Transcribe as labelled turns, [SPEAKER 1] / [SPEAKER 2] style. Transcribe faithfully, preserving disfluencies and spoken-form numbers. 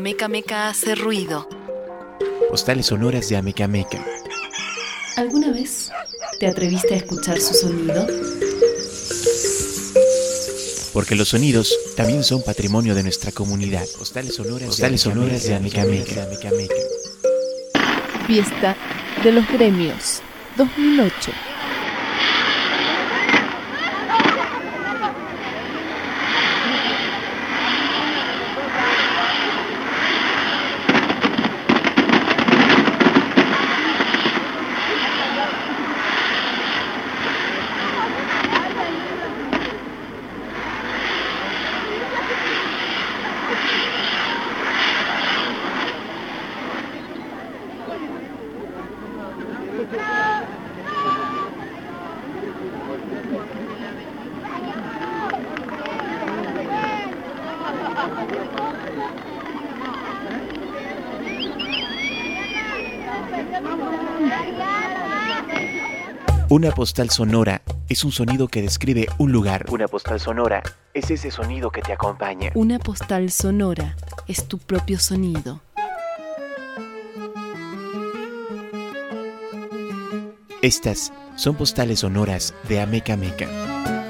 [SPEAKER 1] Ameca Meca hace ruido.
[SPEAKER 2] Postales sonoras de Ameca Meca.
[SPEAKER 3] ¿Alguna vez te atreviste a escuchar su sonido?
[SPEAKER 2] Porque los sonidos también son patrimonio de nuestra comunidad. Postales sonoras, Postales de, sonoras de Ameca Meca.
[SPEAKER 4] Fiesta de los Gremios dos mil ocho.
[SPEAKER 2] Una postal sonora es un sonido que describe un lugar. Una postal sonora es ese sonido que te acompaña.
[SPEAKER 4] Una postal sonora es tu propio sonido.
[SPEAKER 2] Estas son postales sonoras de Ameca Meca.